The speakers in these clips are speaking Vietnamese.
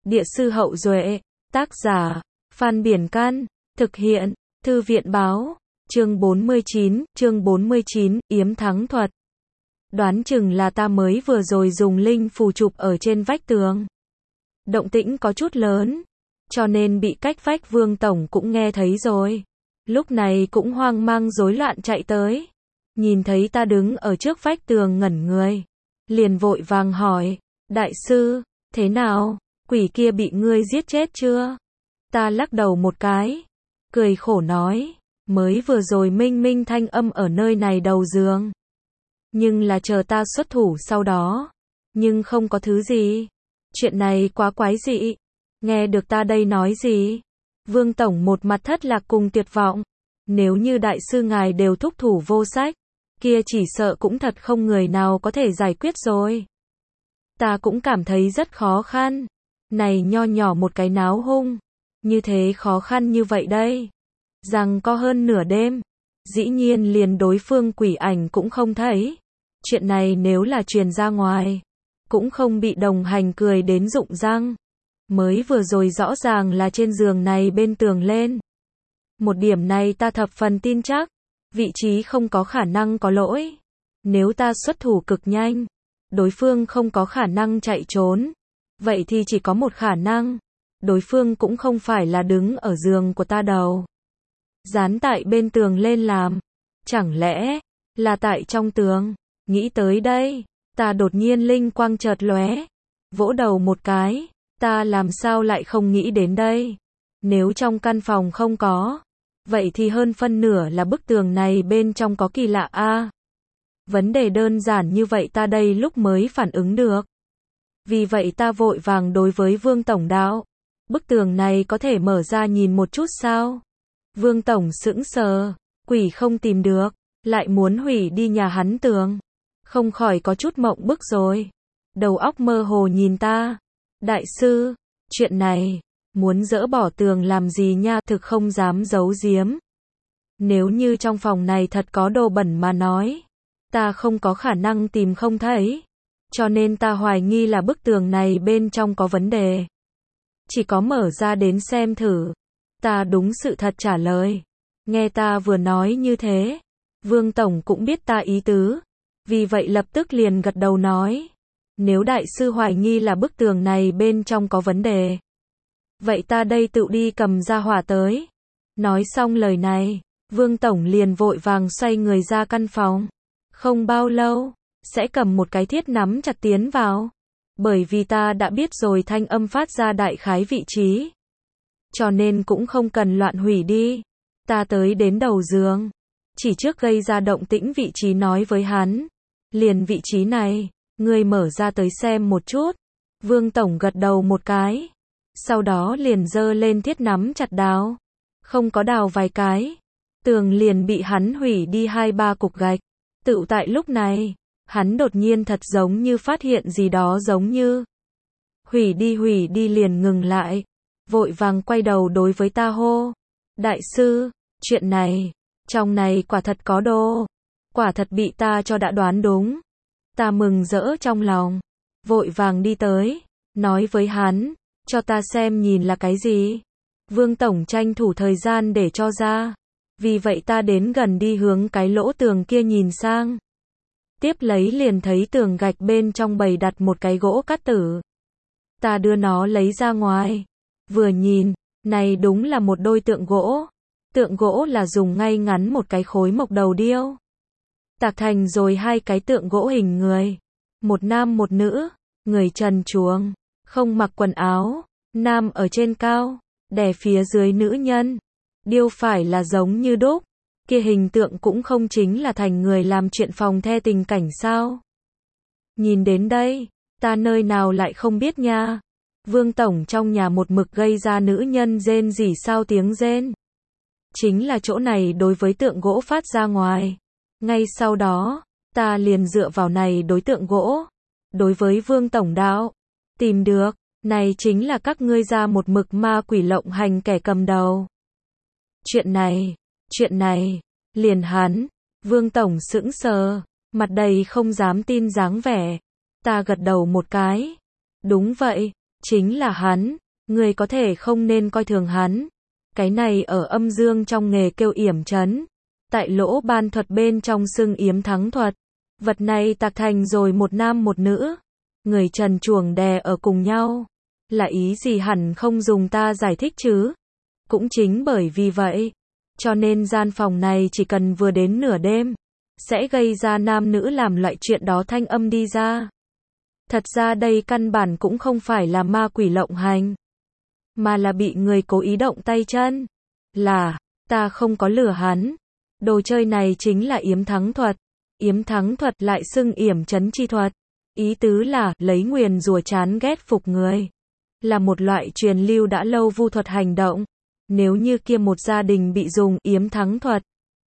Địa sư Hậu Duệ, tác giả, Phan Biển Can, thực hiện, Thư viện Báo, chương 49, yếm thắng thuật. Đoán chừng là ta mới vừa rồi dùng linh phù chụp ở trên vách tường. Động tĩnh có chút lớn, cho nên bị cách vách Vương Tổng cũng nghe thấy rồi. Lúc này cũng hoang mang rối loạn chạy tới. Nhìn thấy ta đứng ở trước vách tường ngẩn người. Liền vội vàng hỏi, đại sư, thế nào, quỷ kia bị ngươi giết chết chưa? Ta lắc đầu một cái, cười khổ nói, mới vừa rồi minh minh thanh âm ở nơi này đầu giường. Nhưng là chờ ta xuất thủ sau đó, nhưng không có thứ gì. Chuyện này quá quái dị. Nghe được ta đây nói gì? Vương Tổng một mặt thất lạc cùng tuyệt vọng. Nếu như đại sư ngài đều thúc thủ vô sách, kia chỉ sợ cũng thật không người nào có thể giải quyết rồi. Ta cũng cảm thấy rất khó khăn. Này nho nhỏ một cái náo hung, như thế khó khăn như vậy đây. Rằng có hơn nửa đêm, dĩ nhiên liền đối phương quỷ ảnh cũng không thấy. Chuyện này nếu là truyền ra ngoài, cũng không bị đồng hành cười đến rụng răng. Mới vừa rồi rõ ràng là trên giường này bên tường lên. Một điểm này ta thập phần tin chắc, vị trí không có khả năng có lỗi. Nếu ta xuất thủ cực nhanh, đối phương không có khả năng chạy trốn. Vậy thì chỉ có một khả năng, đối phương cũng không phải là đứng ở giường của ta đâu. Dán tại bên tường lên làm. Chẳng lẽ là tại trong tường? Nghĩ tới đây, ta đột nhiên linh quang chợt lóe, vỗ đầu một cái, ta làm sao lại không nghĩ đến đây? Nếu trong căn phòng không có, vậy thì hơn phân nửa là bức tường này bên trong có kỳ lạ a. Vấn đề đơn giản như vậy ta đây lúc mới phản ứng được. Vì vậy ta vội vàng đối với Vương Tổng đạo, bức tường này có thể mở ra nhìn một chút sao? Vương Tổng sững sờ, quỷ không tìm được, lại muốn hủy đi nhà hắn tường. Không khỏi có chút mộng bức rồi. Đầu óc mơ hồ nhìn ta. Đại sư, chuyện này, muốn dỡ bỏ tường làm gì nha, thực không dám giấu giếm. Nếu như trong phòng này thật có đồ bẩn mà nói, ta không có khả năng tìm không thấy. Cho nên ta hoài nghi là bức tường này bên trong có vấn đề. Chỉ có mở ra đến xem thử. Ta đúng sự thật trả lời. Nghe ta vừa nói như thế, Vương Tổng cũng biết ta ý tứ. Vì vậy lập tức liền gật đầu nói, nếu đại sư hoài nghi là bức tường này bên trong có vấn đề, vậy ta đây tự đi cầm ra hỏa tới. Nói xong lời này, Vương Tổng liền vội vàng xoay người ra căn phòng. Không bao lâu, sẽ cầm một cái thiết nắm chặt tiến vào. Bởi vì ta đã biết rồi thanh âm phát ra đại khái vị trí. Cho nên cũng không cần loạn hủy đi. Ta tới đến đầu giường, chỉ trước gây ra động tĩnh vị trí nói với hắn. Liền vị trí này, ngươi mở ra tới xem một chút. Vương Tổng gật đầu một cái. Sau đó liền giơ lên thiết nắm chặt đào. Không có đào vài cái, tường liền bị hắn hủy đi 2-3 cục gạch. Tự tại lúc này, hắn đột nhiên thật giống như phát hiện gì đó giống như. Hủy đi liền ngừng lại. Vội vàng quay đầu đối với ta hô. Đại sư, chuyện này, trong này quả thật có đồ. Quả thật bị ta cho đã đoán đúng. Ta mừng rỡ trong lòng. Vội vàng đi tới. Nói với hắn. Cho ta xem nhìn là cái gì. Vương Tổng tranh thủ thời gian để cho ra. Vì vậy ta đến gần đi hướng cái lỗ tường kia nhìn sang. Tiếp lấy liền thấy tường gạch bên trong bày đặt một cái gỗ cát tử. Ta đưa nó lấy ra ngoài. Vừa nhìn, này đúng là một đôi tượng gỗ. Tượng gỗ là dùng ngay ngắn một cái khối mộc đầu điêu. Tạc thành rồi 2 cái tượng gỗ hình người. Một nam một nữ, người trần truồng, không mặc quần áo, nam ở trên cao, đè phía dưới nữ nhân. Điêu phải là giống như đúc, kia hình tượng cũng không chính là thành người làm chuyện phòng the tình cảnh sao. Nhìn đến đây, ta nơi nào lại không biết nha. Vương Tổng trong nhà một mực gây ra nữ nhân rên rỉ sao tiếng rên. Chính là chỗ này đối với tượng gỗ phát ra ngoài. Ngay sau đó, ta liền dựa vào này đối tượng gỗ. Đối với Vương Tổng đạo, tìm được, này chính là các ngươi ra một mực ma quỷ lộng hành kẻ cầm đầu. Chuyện này, liền hắn, Vương Tổng sững sờ, mặt đầy không dám tin dáng vẻ. Ta gật đầu một cái. Đúng vậy, chính là hắn, người có thể không nên coi thường hắn. Cái này ở âm dương trong nghề kêu yểm trấn, tại lỗ ban thuật bên trong xưng yếm thắng thuật. Vật này tạc thành rồi một nam một nữ, người trần truồng đè ở cùng nhau. Là ý gì hẳn không dùng ta giải thích chứ. Cũng chính bởi vì vậy, cho nên gian phòng này chỉ cần vừa đến nửa đêm, sẽ gây ra nam nữ làm loại chuyện đó thanh âm đi ra. Thật ra đây căn bản cũng không phải là ma quỷ lộng hành, mà là bị người cố ý động tay chân. Là, ta không có lừa hắn. Đồ chơi này chính là yếm thắng thuật. Yếm thắng thuật lại xưng yểm trấn chi thuật. Ý tứ là, lấy nguyền rủa chán ghét phục người. Là một loại truyền lưu đã lâu vu thuật hành động. Nếu như kia một gia đình bị dùng yếm thắng thuật,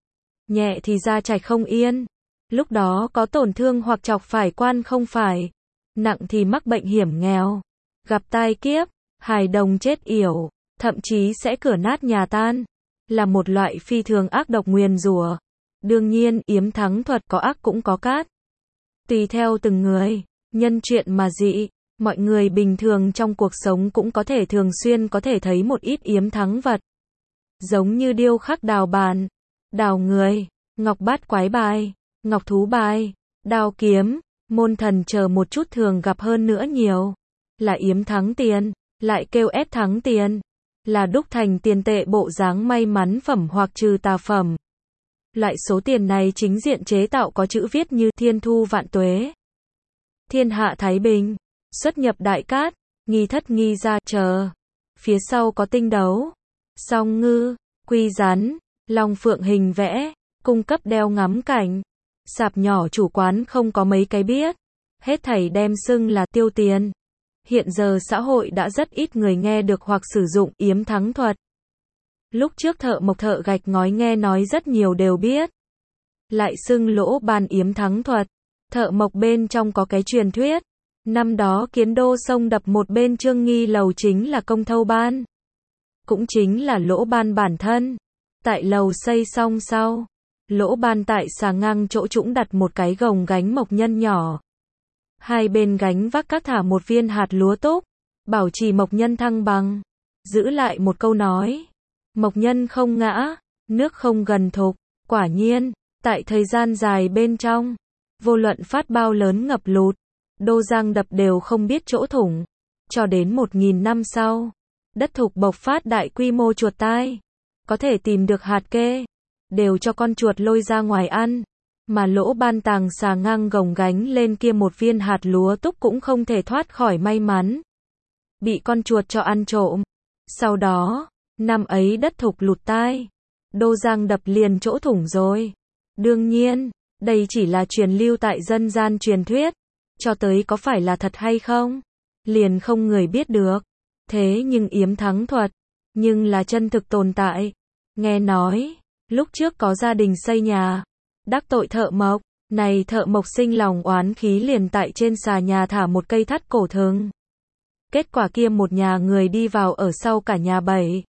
nhẹ thì gia trạch không yên. Lúc đó có tổn thương hoặc chọc phải quan không phải. Nặng thì mắc bệnh hiểm nghèo. Gặp tai kiếp, hài đồng chết yểu, thậm chí sẽ cửa nát nhà tan. Là một loại phi thường ác độc nguyền rủa. Đương nhiên, yếm thắng thuật có ác cũng có cát. Tùy theo từng người, nhân chuyện mà dị. Mọi người bình thường trong cuộc sống cũng có thể thường xuyên có thể thấy một ít yếm thắng vật. Giống như điêu khắc đào bàn, đào người, ngọc bát quái bài, ngọc thú bài, đao kiếm, môn thần chờ một chút thường gặp hơn nữa nhiều. Là yếm thắng tiền, lại kêu ép thắng tiền. Là đúc thành tiền tệ bộ dáng may mắn phẩm hoặc trừ tà phẩm. Loại số tiền này chính diện chế tạo có chữ viết như thiên thu vạn tuế, thiên hạ thái bình, xuất nhập đại cát, nghi thất nghi gia chờ. Phía sau có tinh đấu, song ngư, quy rắn, long phượng hình vẽ, cung cấp đeo ngắm cảnh. Sạp nhỏ chủ quán không có mấy cái biết, hết thảy đem xưng là tiêu tiền. Hiện giờ xã hội đã rất ít người nghe được hoặc sử dụng yếm thắng thuật. Lúc trước thợ mộc thợ gạch ngói nghe nói rất nhiều đều biết. Lại xưng lỗ ban yếm thắng thuật. Thợ mộc bên trong có cái truyền thuyết. Năm đó Kiến Đô sông đập một bên Trương Nghi lầu chính là công thâu ban. Cũng chính là lỗ ban bản thân. Tại lầu xây xong sau, lỗ ban tại xà ngang chỗ trũng đặt một cái gồng gánh mộc nhân nhỏ. Hai bên gánh vác các thả một viên hạt lúa túc, bảo trì mộc nhân thăng bằng. Giữ lại một câu nói, mộc nhân không ngã, nước không gần thục. Quả nhiên, tại thời gian dài bên trong, vô luận phát bao lớn ngập lụt, đô giang đập đều không biết chỗ thủng. Cho đến 1000 năm sau, đất thục bộc phát đại quy mô chuột tai. Có thể tìm được hạt kê, đều cho con chuột lôi ra ngoài ăn. Mà lỗ ban tàng xà ngang gồng gánh lên kia một viên hạt lúa túc cũng không thể thoát khỏi may mắn. Bị con chuột cho ăn trộm. Sau đó, năm ấy đất thục lụt tai. Đô giang đập liền chỗ thủng rồi. Đương nhiên, đây chỉ là truyền lưu tại dân gian truyền thuyết. Cho tới có phải là thật hay không? Liền không người biết được. Thế nhưng yếm thắng thuật, nhưng là chân thực tồn tại. Nghe nói, lúc trước có gia đình xây nhà, đắc tội thợ mộc, này thợ mộc sinh lòng oán khí liền tại trên xà nhà thả một cây thắt cổ thừng. Kết quả kia một nhà người đi vào ở sau cả nhà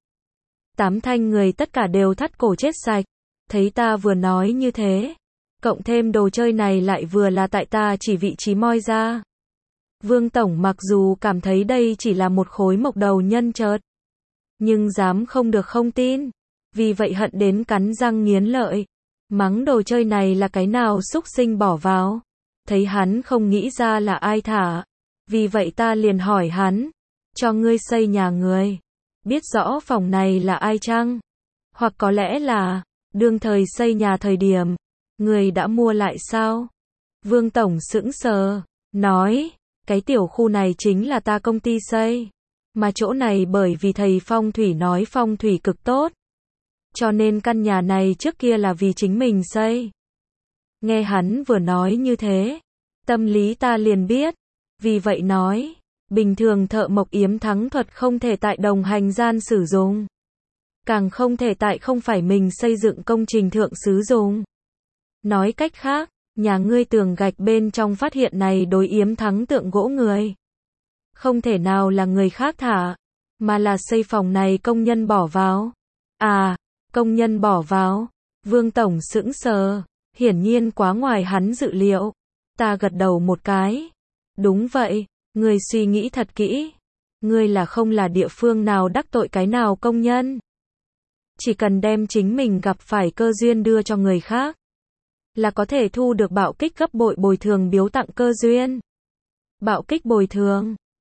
7-8 thanh người tất cả đều thắt cổ chết sạch. Thấy ta vừa nói như thế, cộng thêm đồ chơi này lại vừa là tại ta chỉ vị trí moi ra. Vương Tổng mặc dù cảm thấy đây chỉ là một khối mộc đầu nhân chợt, nhưng dám không được không tin. Vì vậy hận đến cắn răng nghiến lợi. Mắng đồ chơi này là cái nào xúc sinh bỏ vào. Thấy hắn không nghĩ ra là ai thả. Vì vậy ta liền hỏi hắn. Cho ngươi xây nhà người. Biết rõ phòng này là ai chăng? Hoặc có lẽ là, đương thời xây nhà thời điểm, người đã mua lại sao? Vương Tổng sững sờ, nói, cái tiểu khu này chính là ta công ty xây. Mà chỗ này bởi vì thầy phong thủy nói phong thủy cực tốt. Cho nên căn nhà này trước kia là vì chính mình xây. Nghe hắn vừa nói như thế, tâm lý ta liền biết. Vì vậy nói, bình thường thợ mộc yếm thắng thuật không thể tại đồng hành gian sử dụng. Càng không thể tại không phải mình xây dựng công trình thượng sử dụng. Nói cách khác, nhà ngươi tường gạch bên trong phát hiện này đối yếm thắng tượng gỗ người. Không thể nào là người khác thả, mà là xây phòng này công nhân bỏ vào. À, công nhân bỏ vào. Vương Tổng sững sờ, hiển nhiên quá ngoài hắn dự liệu. Ta gật đầu một cái. Đúng vậy, người suy nghĩ thật kỹ. Ngươi là không là địa phương nào đắc tội cái nào công nhân. Chỉ cần đem chính mình gặp phải cơ duyên đưa cho người khác, là có thể thu được bạo kích gấp bội bồi thường biếu tặng cơ duyên. Bạo kích bồi thường